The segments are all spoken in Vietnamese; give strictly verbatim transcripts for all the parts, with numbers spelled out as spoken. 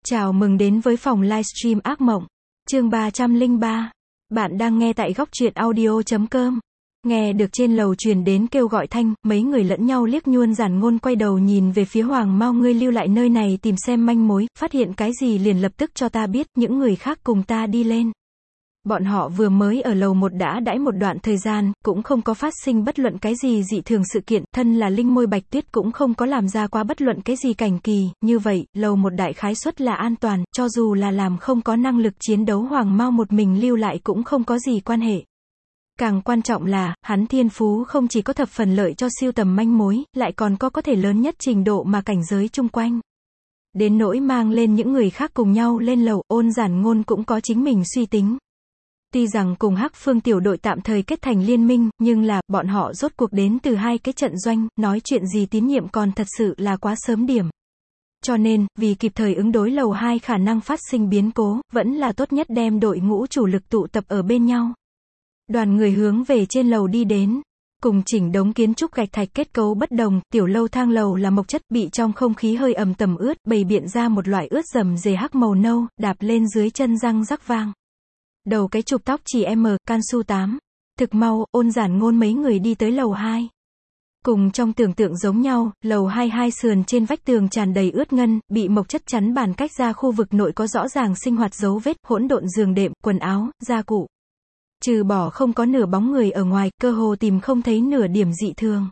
Chào mừng đến với phòng livestream ác mộng. Chương ba trăm lẻ ba. Bạn đang nghe tại góc truyện audio chấm com. Nghe được trên lầu truyền đến kêu gọi thanh, mấy người lẫn nhau liếc nhuôn giản ngôn quay đầu nhìn về phía Hoàng Mao, ngươi lưu lại nơi này tìm xem manh mối, phát hiện cái gì liền lập tức cho ta biết, những người khác cùng ta đi lên. Bọn họ vừa mới ở lầu một đã đãi một đoạn thời gian, cũng không có phát sinh bất luận cái gì dị thường sự kiện, thân là linh môi Bạch Tuyết cũng không có làm ra qua bất luận cái gì cảnh kỳ, như vậy, lầu một đại khái suất là an toàn, cho dù là làm không có năng lực chiến đấu Hoàng Mao một mình lưu lại cũng không có gì quan hệ. Càng quan trọng là, hắn thiên phú không chỉ có thập phần lợi cho siêu tầm manh mối, lại còn có có thể lớn nhất trình độ mà cảnh giới chung quanh. Đến nỗi mang lên những người khác cùng nhau lên lầu, Ôn Giản Ngôn cũng có chính mình suy tính. Tuy rằng cùng Hắc Phương tiểu đội tạm thời kết thành liên minh, nhưng là, bọn họ rốt cuộc đến từ hai cái trận doanh, nói chuyện gì tín nhiệm còn thật sự là quá sớm điểm. Cho nên, vì kịp thời ứng đối lầu hai khả năng phát sinh biến cố, vẫn là tốt nhất đem đội ngũ chủ lực tụ tập ở bên nhau. Đoàn người hướng về trên lầu đi đến. Cùng chỉnh đống kiến trúc gạch thạch kết cấu bất đồng, tiểu lâu thang lầu là mộc chất, bị trong không khí hơi ẩm tầm ướt, bày biện ra một loại ướt rầm rề hắc màu nâu, đạp lên dưới chân răng rắc vang. Đầu cái chụp tóc chỉ M, can su tám. Thực mau, Ôn Giản Ngôn mấy người đi tới lầu hai. Cùng trong tưởng tượng giống nhau, lầu hai hai sườn trên vách tường tràn đầy ướt ngân, bị mộc chất chắn bàn cách ra khu vực nội có rõ ràng sinh hoạt dấu vết, hỗn độn giường đệm, quần áo, gia cụ. Trừ bỏ không có nửa bóng người ở ngoài, cơ hồ tìm không thấy nửa điểm dị thường.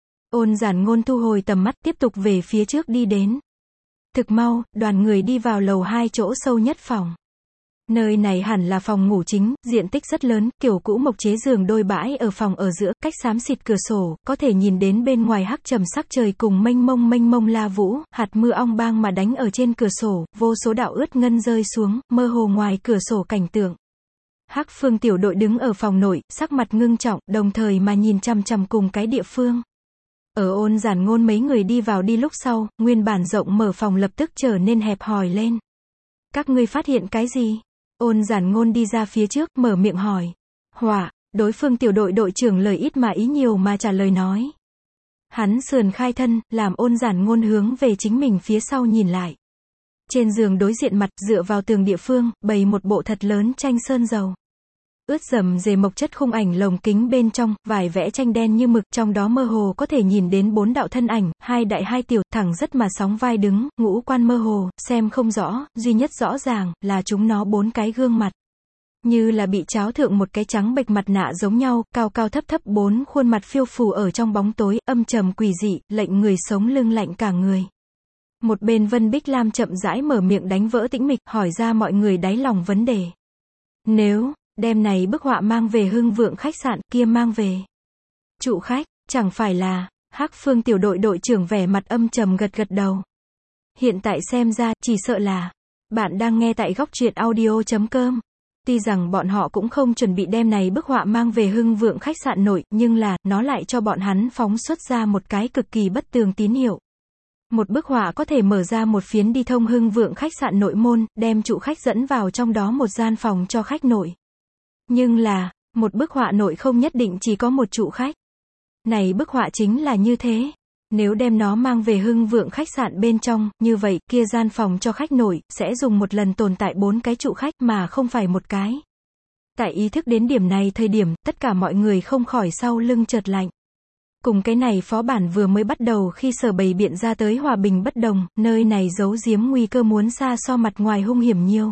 Ôn Giản Ngôn thu hồi tầm mắt, tiếp tục về phía trước đi đến. Thực mau, đoàn người đi vào lầu hai chỗ sâu nhất phòng. Nơi này hẳn là phòng ngủ chính, diện tích rất lớn, kiểu cũ mộc chế giường đôi bãi ở phòng ở giữa, cách xám xịt cửa sổ, có thể nhìn đến bên ngoài hắc trầm sắc trời cùng mênh mông mênh mông la vũ, hạt mưa ong bang mà đánh ở trên cửa sổ, vô số đạo ướt ngân rơi xuống, mơ hồ ngoài cửa sổ cảnh tượng. Hắc Phương tiểu đội đứng ở phòng nội, sắc mặt ngưng trọng, đồng thời mà nhìn chằm chằm cùng cái địa phương. Ở Ôn Giản Ngôn mấy người đi vào đi lúc sau, nguyên bản rộng mở phòng lập tức trở nên hẹp hòi lên. Các ngươi phát hiện cái gì? Ôn Giản Ngôn đi ra phía trước, mở miệng hỏi. Hỏa, đối phương tiểu đội đội trưởng lời ít mà ý nhiều mà trả lời nói. Hắn sườn khai thân, làm Ôn Giản Ngôn hướng về chính mình phía sau nhìn lại. Trên giường đối diện mặt, dựa vào tường địa phương, bày một bộ thật lớn tranh sơn dầu. Ướt rầm rề mộc chất khung ảnh lồng kính bên trong, vải vẽ tranh đen như mực, trong đó mơ hồ có thể nhìn đến bốn đạo thân ảnh, hai đại hai tiểu, thẳng rất mà sóng vai đứng, ngũ quan mơ hồ, xem không rõ, duy nhất rõ ràng, là chúng nó bốn cái gương mặt. Như là bị tráo thượng một cái trắng bệch mặt nạ giống nhau, cao cao thấp thấp bốn khuôn mặt phiêu phù ở trong bóng tối, âm trầm quỷ dị, lệnh người sống lưng lạnh cả người. Một bên Vân Bích Lam chậm rãi mở miệng đánh vỡ tĩnh mịch, hỏi ra mọi người đáy lòng vấn đề. Nếu đem này bức họa mang về Hưng Vượng khách sạn, kia mang về trụ khách, chẳng phải là, Hắc Phương tiểu đội đội trưởng vẻ mặt âm trầm gật gật đầu. Hiện tại xem ra, chỉ sợ là, bạn đang nghe tại góc truyện audio chấm com. Tuy rằng bọn họ cũng không chuẩn bị đem này bức họa mang về Hưng Vượng khách sạn nội, nhưng là, nó lại cho bọn hắn phóng xuất ra một cái cực kỳ bất tường tín hiệu. Một bức họa có thể mở ra một phiến đi thông Hưng Vượng khách sạn nội môn, đem trụ khách dẫn vào trong đó một gian phòng cho khách nội. Nhưng là, một bức họa nội không nhất định chỉ có một trụ khách. Này bức họa chính là như thế. Nếu đem nó mang về Hưng Vượng khách sạn bên trong, như vậy, kia gian phòng cho khách nội, sẽ dùng một lần tồn tại bốn cái trụ khách mà không phải một cái. Tại ý thức đến điểm này thời điểm, tất cả mọi người không khỏi sau lưng chợt lạnh. Cùng cái này phó bản vừa mới bắt đầu khi sở bày biện ra tới hòa bình bất đồng, nơi này giấu giếm nguy cơ muốn xa so mặt ngoài hung hiểm nhiều.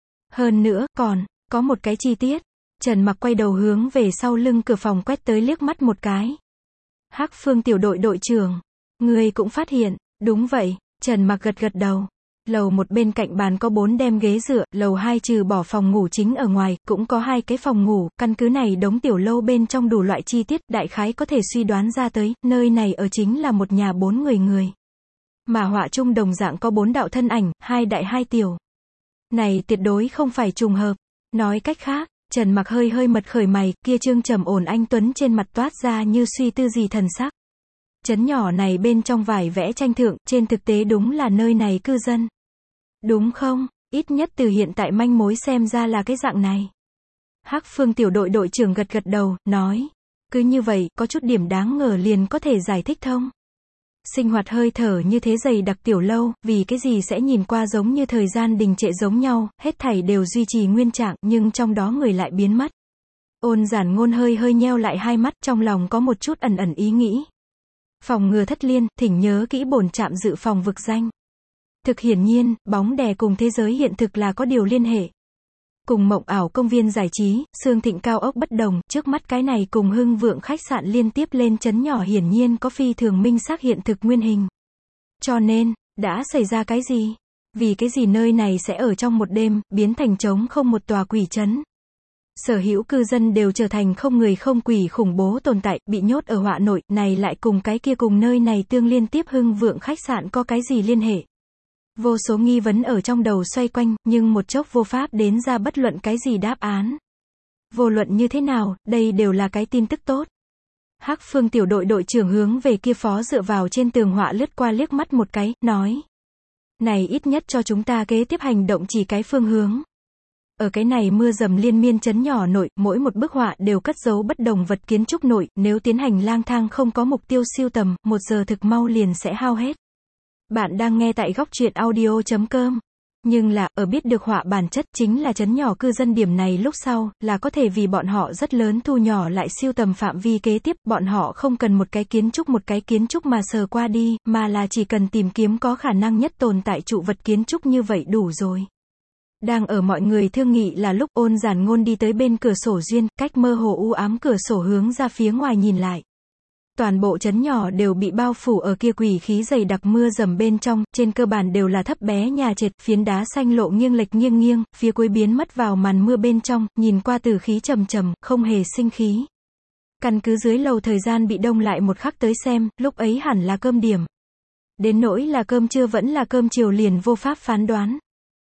Hơn nữa, còn, có một cái chi tiết. Trần Mặc quay đầu hướng về sau lưng cửa phòng quét tới liếc mắt một cái. Hắc Phương tiểu đội đội trưởng, người cũng phát hiện, đúng vậy, Trần Mặc gật gật đầu. Lầu một bên cạnh bàn có bốn đem ghế dựa, lầu hai trừ bỏ phòng ngủ chính ở ngoài, cũng có hai cái phòng ngủ, căn cứ này đống tiểu lâu bên trong đủ loại chi tiết, đại khái có thể suy đoán ra tới, nơi này ở chính là một nhà bốn người người. Mà họa chung đồng dạng có bốn đạo thân ảnh, hai đại hai tiểu. Này tuyệt đối không phải trùng hợp. Nói cách khác, Trần Mặc hơi hơi mật khởi mày, kia trương trầm ổn anh tuấn trên mặt toát ra như suy tư gì thần sắc. Chấn nhỏ này bên trong vải vẽ tranh thượng, trên thực tế đúng là nơi này cư dân. Đúng không? Ít nhất từ hiện tại manh mối xem ra là cái dạng này. Hắc Phương tiểu đội đội trưởng gật gật đầu, nói. Cứ như vậy, có chút điểm đáng ngờ liền có thể giải thích thông. Sinh hoạt hơi thở như thế dày đặc tiểu lâu, vì cái gì sẽ nhìn qua giống như thời gian đình trệ giống nhau, hết thảy đều duy trì nguyên trạng, nhưng trong đó người lại biến mất. Ôn Giản Ngôn hơi hơi nheo lại hai mắt, trong lòng có một chút ẩn ẩn ý nghĩ. Phòng ngừa thất liên, thỉnh nhớ kỹ bổn trạm dự phòng vực danh. Thực hiển nhiên, bóng đè cùng thế giới hiện thực là có điều liên hệ. Cùng mộng ảo công viên giải trí, Sương Thịnh cao ốc bất đồng, trước mắt cái này cùng Hưng Vượng khách sạn liên tiếp lên chấn nhỏ hiển nhiên có phi thường minh xác hiện thực nguyên hình. Cho nên, đã xảy ra cái gì? Vì cái gì nơi này sẽ ở trong một đêm, biến thành trống không một tòa quỷ trấn? Sở hữu cư dân đều trở thành không người không quỷ khủng bố tồn tại, bị nhốt ở họa nội, này lại cùng cái kia cùng nơi này tương liên tiếp Hưng Vượng khách sạn có cái gì liên hệ? Vô số nghi vấn ở trong đầu xoay quanh, nhưng một chốc vô pháp đến ra bất luận cái gì đáp án. Vô luận như thế nào, đây đều là cái tin tức tốt. Hắc Phương tiểu đội đội trưởng hướng về kia phó dựa vào trên tường họa lướt qua liếc mắt một cái, nói. Này ít nhất cho chúng ta kế tiếp hành động chỉ cái phương hướng. Ở cái này mưa dầm liên miên chấn nhỏ nội, mỗi một bức họa đều cất giấu bất đồng vật kiến trúc nội, nếu tiến hành lang thang không có mục tiêu siêu tầm, một giờ thực mau liền sẽ hao hết. Bạn đang nghe tại góc truyện audio chấm com. Nhưng là, ở biết được họa bản chất chính là chấn nhỏ cư dân điểm này lúc sau, là có thể vì bọn họ rất lớn thu nhỏ lại siêu tầm phạm vi kế tiếp, bọn họ không cần một cái kiến trúc một cái kiến trúc mà sờ qua đi, mà là chỉ cần tìm kiếm có khả năng nhất tồn tại trụ vật kiến trúc như vậy đủ rồi. Đang ở mọi người thương nghị là lúc Ôn Giản Ngôn đi tới bên cửa sổ duyên, cách mơ hồ u ám cửa sổ hướng ra phía ngoài nhìn lại. Toàn bộ trấn nhỏ đều bị bao phủ ở kia quỷ khí dày đặc mưa dầm bên trong, trên cơ bản đều là thấp bé nhà trệt, phiến đá xanh lộ nghiêng lệch nghiêng nghiêng, phía cuối biến mất vào màn mưa bên trong, nhìn qua từ khí trầm trầm, không hề sinh khí. Căn cứ dưới lầu thời gian bị đông lại một khắc tới xem, lúc ấy hẳn là cơm điểm. Đến nỗi là cơm trưa vẫn là cơm chiều liền vô pháp phán đoán.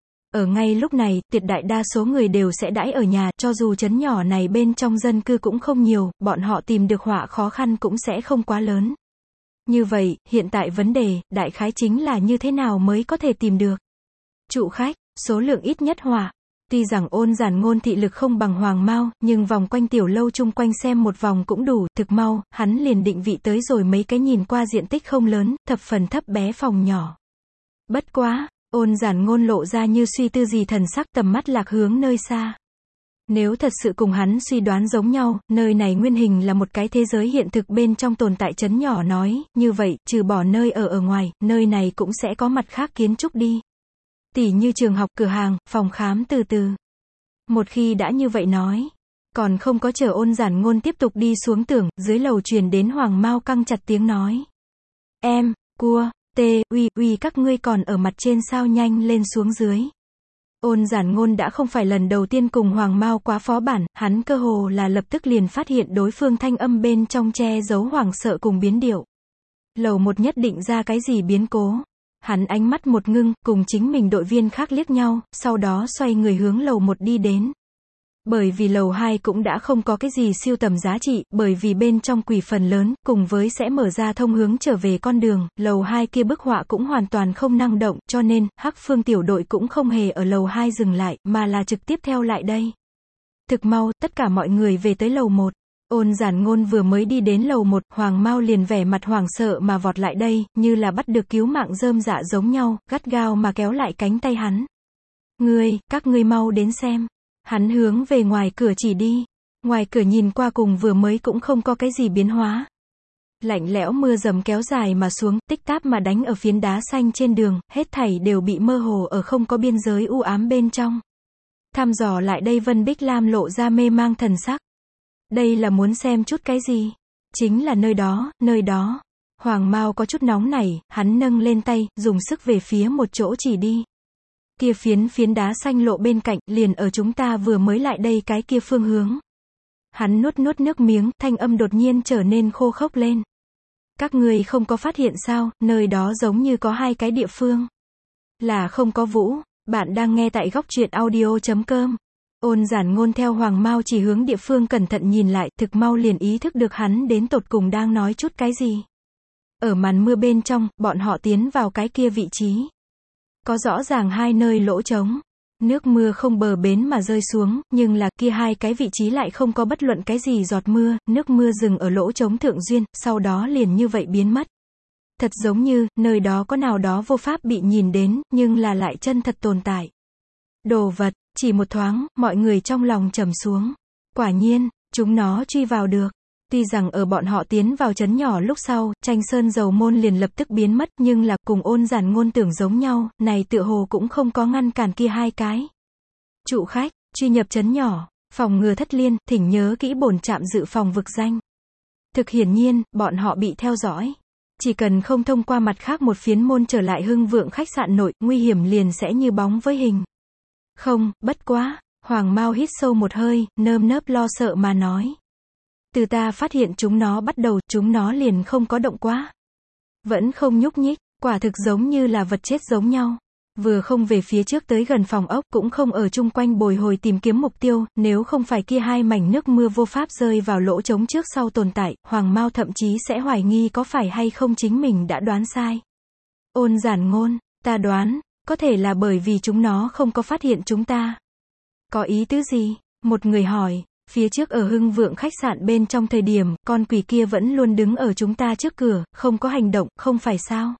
Ở ngay lúc này, tuyệt đại đa số người đều sẽ đãi ở nhà, cho dù trấn nhỏ này bên trong dân cư cũng không nhiều, bọn họ tìm được họa khó khăn cũng sẽ không quá lớn. Như vậy, hiện tại vấn đề, đại khái chính là như thế nào mới có thể tìm được. Trụ khách, số lượng ít nhất họa. Tuy rằng Ôn Giản Ngôn thị lực không bằng Hoàng Mao, nhưng vòng quanh tiểu lâu chung quanh xem một vòng cũng đủ, thực mau, hắn liền định vị tới rồi mấy cái nhìn qua diện tích không lớn, thập phần thấp bé phòng nhỏ. Bất quá. Ôn Giản Ngôn lộ ra như suy tư gì thần sắc, tầm mắt lạc hướng nơi xa. Nếu thật sự cùng hắn suy đoán giống nhau, nơi này nguyên hình là một cái thế giới hiện thực bên trong tồn tại trấn nhỏ nói, như vậy, trừ bỏ nơi ở ở ngoài, nơi này cũng sẽ có mặt khác kiến trúc đi. Tỉ như trường học, cửa hàng, phòng khám từ từ. Một khi đã như vậy nói, còn không có chờ Ôn Giản Ngôn tiếp tục đi xuống tường, dưới lầu truyền đến Hoàng Mao căng chặt tiếng nói. Em, cua. Tê, uy, uy các ngươi còn ở mặt trên sao nhanh lên xuống dưới. Ôn Giản Ngôn đã không phải lần đầu tiên cùng Hoàng Mao quá phó bản, hắn cơ hồ là lập tức liền phát hiện đối phương thanh âm bên trong che giấu hoảng sợ cùng biến điệu. Lầu một nhất định ra cái gì biến cố. Hắn ánh mắt một ngưng, cùng chính mình đội viên khác liếc nhau, sau đó xoay người hướng lầu một đi đến. Bởi vì lầu hai cũng đã không có cái gì siêu tầm giá trị, bởi vì bên trong quỷ phần lớn, cùng với sẽ mở ra thông hướng trở về con đường, lầu hai kia bức họa cũng hoàn toàn không năng động, cho nên, Hắc Phương tiểu đội cũng không hề ở lầu hai dừng lại, mà là trực tiếp theo lại đây. Thực mau, tất cả mọi người về tới lầu một. Ôn Giản Ngôn vừa mới đi đến lầu một, Hoàng Mao liền vẻ mặt hoảng sợ mà vọt lại đây, như là bắt được cứu mạng rơm dạ giống nhau, gắt gao mà kéo lại cánh tay hắn. Ngươi, các ngươi mau đến xem. Hắn hướng về ngoài cửa chỉ đi. Ngoài cửa nhìn qua cùng vừa mới cũng không có cái gì biến hóa. Lạnh lẽo mưa dầm kéo dài mà xuống, tích táp mà đánh ở phiến đá xanh trên đường, hết thảy đều bị mơ hồ ở không có biên giới u ám bên trong. Thăm dò lại đây Vân Bích Lam lộ ra mê mang thần sắc. Đây là muốn xem chút cái gì? Chính là nơi đó, nơi đó. Hoàng Mao có chút nóng nảy, hắn nâng lên tay, dùng sức về phía một chỗ chỉ đi. Kia phiến phiến đá xanh lộ bên cạnh, liền ở chúng ta vừa mới lại đây cái kia phương hướng. Hắn nuốt nuốt nước miếng, thanh âm đột nhiên trở nên khô khốc lên. Các người không có phát hiện sao, nơi đó giống như có hai cái địa phương. Là không có Vũ, bạn đang nghe tại góc truyện audio chấm com. Ôn Giản Ngôn theo Hoàng Mao chỉ hướng địa phương cẩn thận nhìn lại, thực mau liền ý thức được hắn đến tột cùng đang nói chút cái gì. Ở màn mưa bên trong, bọn họ tiến vào cái kia vị trí. Có rõ ràng hai nơi lỗ trống. Nước mưa không bờ bến mà rơi xuống, nhưng là kia hai cái vị trí lại không có bất luận cái gì giọt mưa, nước mưa dừng ở lỗ trống thượng duyên, sau đó liền như vậy biến mất. Thật giống như, nơi đó có nào đó vô pháp bị nhìn đến, nhưng là lại chân thật tồn tại. Đồ vật, chỉ một thoáng, mọi người trong lòng trầm xuống. Quả nhiên, chúng nó truy vào được. Tuy rằng ở bọn họ tiến vào trấn nhỏ lúc sau, tranh sơn dầu môn liền lập tức biến mất, nhưng là cùng Ôn Giản Ngôn tưởng giống nhau, này tựa hồ cũng không có ngăn cản kia hai cái. Trụ khách, truy nhập trấn nhỏ, phòng ngừa thất liên, thỉnh nhớ kỹ bổn trạm dự phòng vực danh. Thực hiển nhiên, bọn họ bị theo dõi. Chỉ cần không thông qua mặt khác một phiến môn trở lại Hưng Vượng khách sạn nội, nguy hiểm liền sẽ như bóng với hình. Không, bất quá, Hoàng Mao hít sâu một hơi, nơm nớp lo sợ mà nói. Từ ta phát hiện chúng nó bắt đầu, chúng nó liền không có động quá. Vẫn không nhúc nhích, quả thực giống như là vật chết giống nhau. Vừa không về phía trước tới gần phòng ốc, cũng không ở chung quanh bồi hồi tìm kiếm mục tiêu, nếu không phải kia hai mảnh nước mưa vô pháp rơi vào lỗ trống trước sau tồn tại, Hoàng Mao thậm chí sẽ hoài nghi có phải hay không chính mình đã đoán sai. Ôn Giản Ngôn, ta đoán, có thể là bởi vì chúng nó không có phát hiện chúng ta. Có ý tứ gì? Một người hỏi. Phía trước ở Hưng Vượng khách sạn bên trong thời điểm, con quỷ kia vẫn luôn đứng ở chúng ta trước cửa, không có hành động, không phải sao?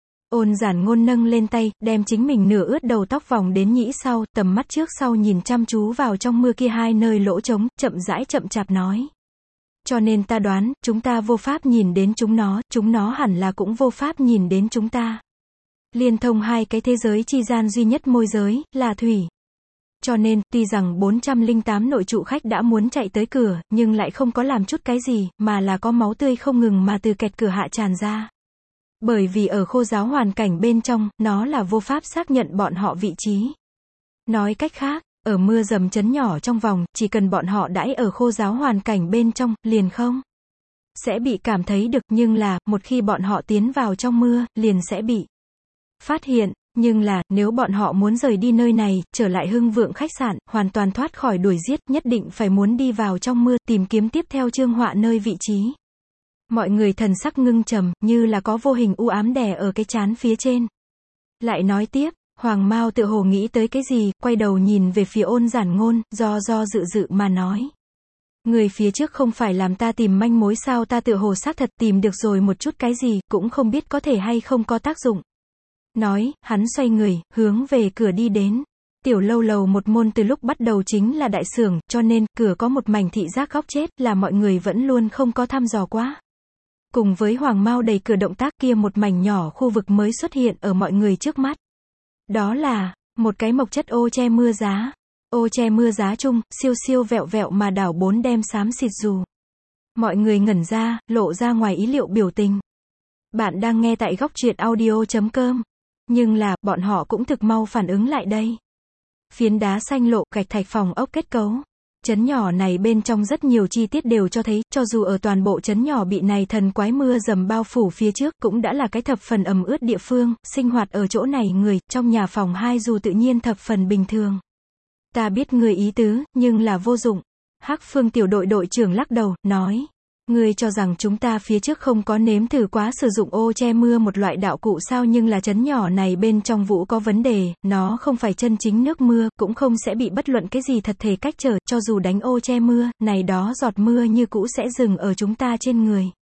Ôn Giản Ngôn nâng lên tay, đem chính mình nửa ướt đầu tóc vòng đến nhĩ sau, tầm mắt trước sau nhìn chăm chú vào trong mưa kia hai nơi lỗ trống, chậm rãi chậm chạp nói. Cho nên ta đoán, chúng ta vô pháp nhìn đến chúng nó, chúng nó hẳn là cũng vô pháp nhìn đến chúng ta. Liên thông hai cái thế giới chi gian duy nhất môi giới, là thủy. Cho nên, tuy rằng bốn trăm lẻ tám nội trụ khách đã muốn chạy tới cửa, nhưng lại không có làm chút cái gì, mà là có máu tươi không ngừng mà từ kẹt cửa hạ tràn ra. Bởi vì ở khô giáo hoàn cảnh bên trong, nó là vô pháp xác nhận bọn họ vị trí. Nói cách khác, ở mưa dầm chấn nhỏ trong vòng, chỉ cần bọn họ đãi ở khô giáo hoàn cảnh bên trong, liền không sẽ bị cảm thấy được, nhưng là, một khi bọn họ tiến vào trong mưa, liền sẽ bị phát hiện. Nhưng là, nếu bọn họ muốn rời đi nơi này, trở lại Hưng Vượng khách sạn, hoàn toàn thoát khỏi đuổi giết, nhất định phải muốn đi vào trong mưa, tìm kiếm tiếp theo Trương Họa nơi vị trí. Mọi người thần sắc ngưng trầm, như là có vô hình u ám đè ở cái trán phía trên. Lại nói tiếp, Hoàng Mao tựa hồ nghĩ tới cái gì, quay đầu nhìn về phía Ôn Giản Ngôn, do do dự dự mà nói. Người phía trước không phải làm ta tìm manh mối sao, ta tựa hồ xác thật tìm được rồi một chút cái gì, cũng không biết có thể hay không có tác dụng. Nói, hắn xoay người, hướng về cửa đi đến. Tiểu lâu lầu một môn từ lúc bắt đầu chính là đại sưởng, cho nên, cửa có một mảnh thị giác góc chết, là mọi người vẫn luôn không có thăm dò quá. Cùng với Hoàng Mao đẩy cửa động tác kia, một mảnh nhỏ khu vực mới xuất hiện ở mọi người trước mắt. Đó là, một cái mộc chất ô che mưa giá. Ô che mưa giá chung, siêu siêu vẹo vẹo mà đảo bốn đem xám xịt dù. Mọi người ngẩn ra, lộ ra ngoài ý liệu biểu tình. Bạn đang nghe tại góc truyện audio chấm com. Nhưng là, bọn họ cũng thực mau phản ứng lại đây. Phiến đá xanh lộ, gạch thạch phòng ốc kết cấu. Trấn nhỏ này bên trong rất nhiều chi tiết đều cho thấy, cho dù ở toàn bộ trấn nhỏ bị này thần quái mưa dầm bao phủ phía trước, cũng đã là cái thập phần ẩm ướt địa phương, sinh hoạt ở chỗ này người, trong nhà phòng hai dù tự nhiên thập phần bình thường. Ta biết người ý tứ, nhưng là vô dụng. Hắc Phương tiểu đội đội trưởng lắc đầu, nói. Ngươi cho rằng chúng ta phía trước không có nếm thử quá sử dụng ô che mưa một loại đạo cụ sao, nhưng là trấn nhỏ này bên trong vũ có vấn đề, nó không phải chân chính nước mưa, cũng không sẽ bị bất luận cái gì thật thể cách trở, cho dù đánh ô che mưa, này đó giọt mưa như cũ sẽ dừng ở chúng ta trên người.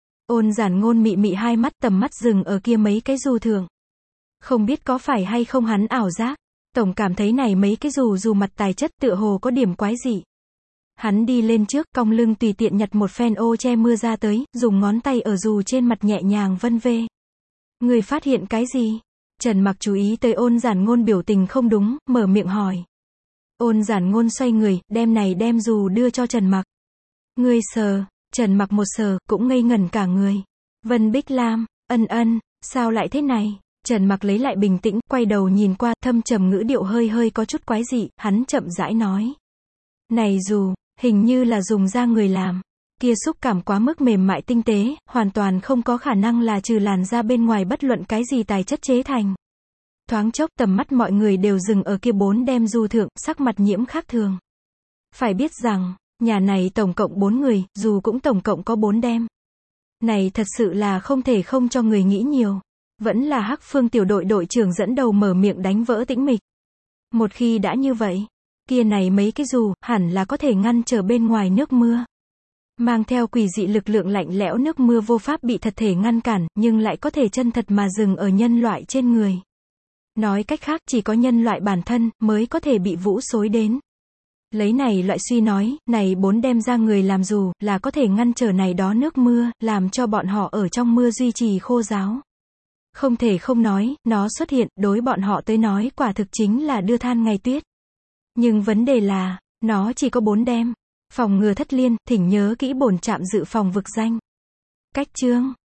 Ôn Giản Ngôn mị mị hai mắt, tầm mắt dừng ở kia mấy cái dù thượng. Không biết có phải hay không hắn ảo giác, tổng cảm thấy này mấy cái dù dù mặt tài chất tựa hồ có điểm quái dị. Hắn đi lên trước, cong lưng tùy tiện nhặt một phen ô che mưa ra tới, dùng ngón tay ở dù trên mặt nhẹ nhàng vân vê. Người phát hiện cái gì? Trần Mặc chú ý tới Ôn Giản Ngôn biểu tình không đúng, mở miệng hỏi. Ôn Giản Ngôn xoay người, đem này đem dù đưa cho Trần Mặc. Ngươi sờ, Trần Mặc một sờ, cũng ngây ngẩn cả người. Vân Bích Lam, ân ân, sao lại thế này? Trần Mặc lấy lại bình tĩnh, quay đầu nhìn qua, thâm trầm ngữ điệu hơi hơi có chút quái dị, hắn chậm rãi nói. Này dù, hình như là dùng da người làm. Kia xúc cảm quá mức mềm mại tinh tế, hoàn toàn không có khả năng là trừ làn da bên ngoài bất luận cái gì tài chất chế thành. Thoáng chốc tầm mắt mọi người đều dừng ở kia bốn đem dù thượng, sắc mặt nhiễm khác thường. Phải biết rằng, nhà này tổng cộng bốn người, dù cũng tổng cộng có bốn đem. Này thật sự là không thể không cho người nghĩ nhiều. Vẫn là Hắc Phương tiểu đội đội trưởng dẫn đầu mở miệng đánh vỡ tĩnh mịch. Một khi đã như vậy, kia này mấy cái dù, hẳn là có thể ngăn trở bên ngoài nước mưa. Mang theo quỷ dị lực lượng lạnh lẽo, nước mưa vô pháp bị thật thể ngăn cản, nhưng lại có thể chân thật mà dừng ở nhân loại trên người. Nói cách khác, chỉ có nhân loại bản thân, mới có thể bị vũ xối đến. Lấy này loại suy nói, này bốn đem ra người làm dù, là có thể ngăn trở này đó nước mưa, làm cho bọn họ ở trong mưa duy trì khô ráo. Không thể không nói, nó xuất hiện, đối bọn họ tới nói quả thực chính là đưa than ngày tuyết. Nhưng vấn đề là, nó chỉ có bốn đem. Phòng ngừa thất liên, thỉnh nhớ kỹ bổn trạm dự phòng vực danh. Cách chương